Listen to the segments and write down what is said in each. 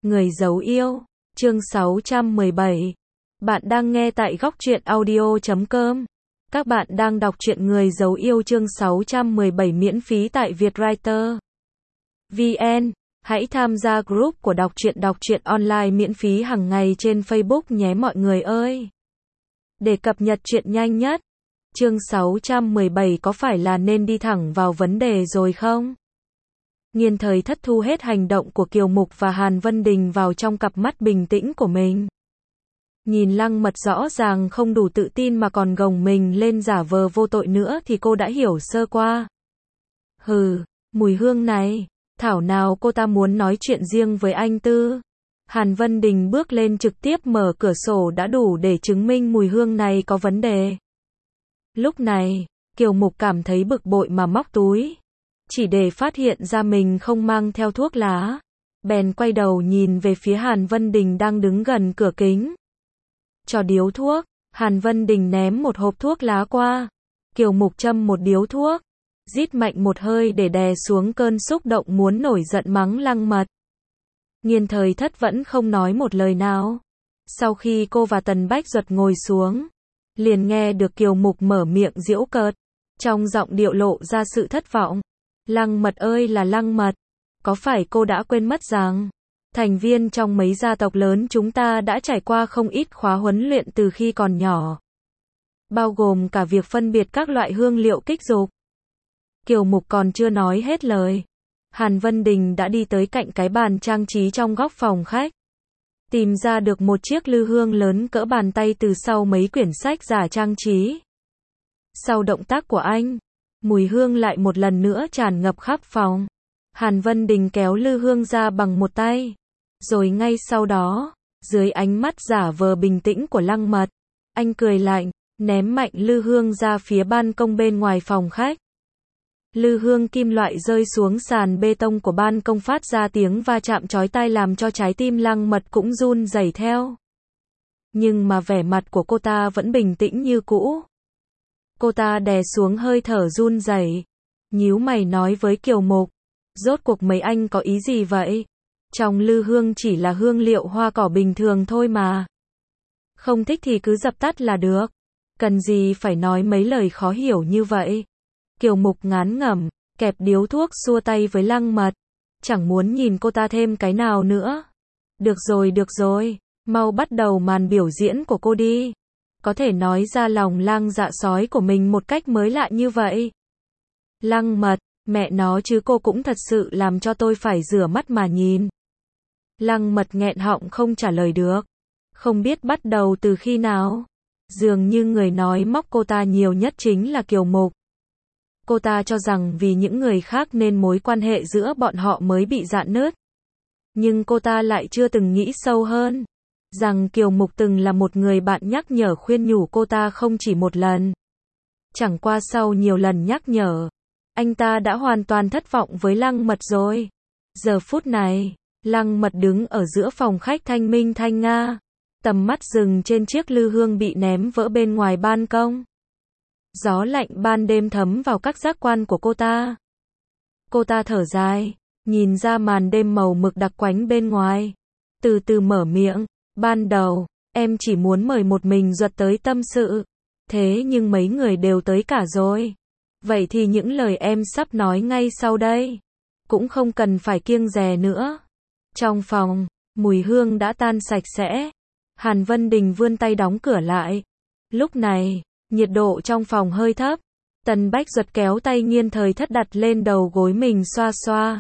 Người giấu yêu, chương 617. Bạn đang nghe tại góc truyện audio.com. Các bạn đang đọc truyện Người giấu yêu chương 617 miễn phí tại Vietwriter VN. Hãy tham gia group của đọc truyện online miễn phí hàng ngày trên Facebook nhé mọi người ơi. Để cập nhật truyện nhanh nhất. Chương 617 có phải là nên đi thẳng vào vấn đề rồi không? Nghiên Thời Thất thu hết hành động của Kiều Mục và Hàn Vân Đình vào trong cặp mắt bình tĩnh của mình. Nhìn Lăng Mật rõ ràng không đủ tự tin mà còn gồng mình lên giả vờ vô tội nữa thì cô đã hiểu sơ qua. Hừ, mùi hương này, thảo nào cô ta muốn nói chuyện riêng với anh Tư. Hàn Vân Đình bước lên trực tiếp mở cửa sổ đã đủ để chứng minh mùi hương này có vấn đề. Lúc này, Kiều Mục cảm thấy bực bội mà móc túi. Chỉ để phát hiện ra mình không mang theo thuốc lá. Bèn quay đầu nhìn về phía Hàn Vân Đình đang đứng gần cửa kính. Cho điếu thuốc, Hàn Vân Đình ném một hộp thuốc lá qua. Kiều Mục châm một điếu thuốc. Rít mạnh một hơi để đè xuống cơn xúc động muốn nổi giận mắng Lăng Mật. Nghiên Thời Thất vẫn không nói một lời nào. Sau khi cô và Tần Bách Duật ngồi xuống, liền nghe được Kiều Mục mở miệng giễu cợt, trong giọng điệu lộ ra sự thất vọng. Lăng Mật ơi là Lăng Mật, có phải cô đã quên mất rằng, thành viên trong mấy gia tộc lớn chúng ta đã trải qua không ít khóa huấn luyện từ khi còn nhỏ. Bao gồm cả việc phân biệt các loại hương liệu kích dục. Kiều Mục còn chưa nói hết lời. Hàn Vân Đình đã đi tới cạnh cái bàn trang trí trong góc phòng khách. Tìm ra được một chiếc lư hương lớn cỡ bàn tay từ sau mấy quyển sách giả trang trí. Sau động tác của anh, mùi hương lại một lần nữa tràn ngập khắp phòng. Hàn Vân Đình kéo lư hương ra bằng một tay. Rồi ngay sau đó, dưới ánh mắt giả vờ bình tĩnh của Lăng Mật, anh cười lạnh, ném mạnh lư hương ra phía ban công bên ngoài phòng khách. Lư hương kim loại rơi xuống sàn bê tông của ban công phát ra tiếng va chạm chói tai làm cho trái tim Lăng Mật cũng run rẩy theo. Nhưng mà vẻ mặt của cô ta vẫn bình tĩnh như cũ. Cô ta đè xuống hơi thở run rẩy, nhíu mày nói với Kiều Mục, rốt cuộc mấy anh có ý gì vậy? Trong lư hương chỉ là hương liệu hoa cỏ bình thường thôi mà. Không thích thì cứ dập tắt là được. Cần gì phải nói mấy lời khó hiểu như vậy? Kiều Mục ngán ngẩm, kẹp điếu thuốc xua tay với Lăng Mật. Chẳng muốn nhìn cô ta thêm cái nào nữa. Được rồi, mau bắt đầu màn biểu diễn của cô đi. Có thể nói ra lòng lang dạ sói của mình một cách mới lạ như vậy. Lăng Mật, mẹ nó chứ cô cũng thật sự làm cho tôi phải rửa mắt mà nhìn. Lăng Mật nghẹn họng không trả lời được. Không biết bắt đầu từ khi nào. Dường như người nói móc cô ta nhiều nhất chính là Kiều Mục. Cô ta cho rằng vì những người khác nên mối quan hệ giữa bọn họ mới bị rạn nứt. Nhưng cô ta lại chưa từng nghĩ sâu hơn. Rằng Kiều Mục từng là một người bạn nhắc nhở khuyên nhủ cô ta không chỉ một lần. Chẳng qua sau nhiều lần nhắc nhở, anh ta đã hoàn toàn thất vọng với Lăng Mật rồi. Giờ phút này, Lăng Mật đứng ở giữa phòng khách thanh minh thanh nga. Tầm mắt dừng trên chiếc lư hương bị ném vỡ bên ngoài ban công. Gió lạnh ban đêm thấm vào các giác quan của cô ta. Cô ta thở dài, nhìn ra màn đêm màu mực đặc quánh bên ngoài. Từ từ mở miệng, ban đầu, em chỉ muốn mời một mình Duật tới tâm sự. Thế nhưng mấy người đều tới cả rồi. Vậy thì những lời em sắp nói ngay sau đây, cũng không cần phải kiêng dè nữa. Trong phòng, mùi hương đã tan sạch sẽ. Hàn Vân Đình vươn tay đóng cửa lại. Lúc này, nhiệt độ trong phòng hơi thấp. Tần Bách Duật kéo tay Nghiên Thời Thất đặt lên đầu gối mình xoa xoa.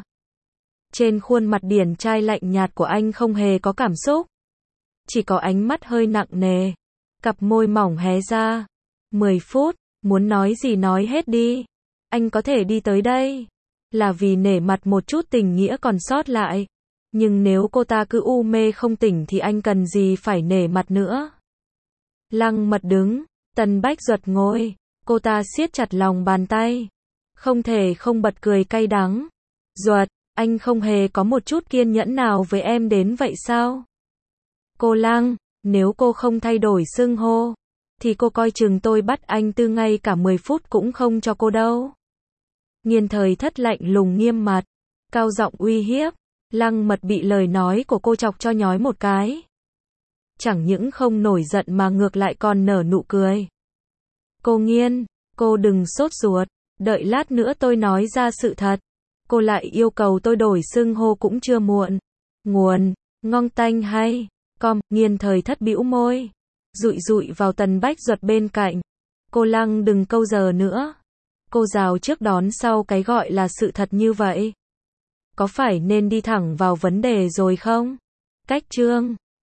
Trên khuôn mặt điển trai lạnh nhạt của anh không hề có cảm xúc. Chỉ có ánh mắt hơi nặng nề. Cặp môi mỏng hé ra. 10 phút, muốn nói gì nói hết đi. Anh có thể đi tới đây. Là vì nể mặt một chút tình nghĩa còn sót lại. Nhưng nếu cô ta cứ u mê không tỉnh thì anh cần gì phải nể mặt nữa. Lăng Mật đứng, Tần Bách Duật ngồi. Cô ta siết chặt lòng bàn tay. Không thể không bật cười cay đắng. Duật, anh không hề có một chút kiên nhẫn nào với em đến vậy sao? Cô Lăng, nếu cô không thay đổi xưng hô, thì cô coi chừng tôi bắt anh Tư ngay cả 10 phút cũng không cho cô đâu. Nghiên Thời Thất lạnh lùng nghiêm mặt, cao giọng uy hiếp. Lăng Mật bị lời nói của cô chọc cho nhói một cái. Chẳng những không nổi giận mà ngược lại còn nở nụ cười. Cô Nghiên, cô đừng sốt ruột, đợi lát nữa tôi nói ra sự thật. Cô lại yêu cầu tôi đổi xưng hô cũng chưa muộn. Nguồn, ngon tanh hay, Nghiên Thời Thất bĩu môi, dụi dụi vào Tần Bách Duật bên cạnh. Cô Lăng đừng câu giờ nữa. Cô rào trước đón sau cái gọi là sự thật như vậy. Có phải nên đi thẳng vào vấn đề rồi không? Cách chương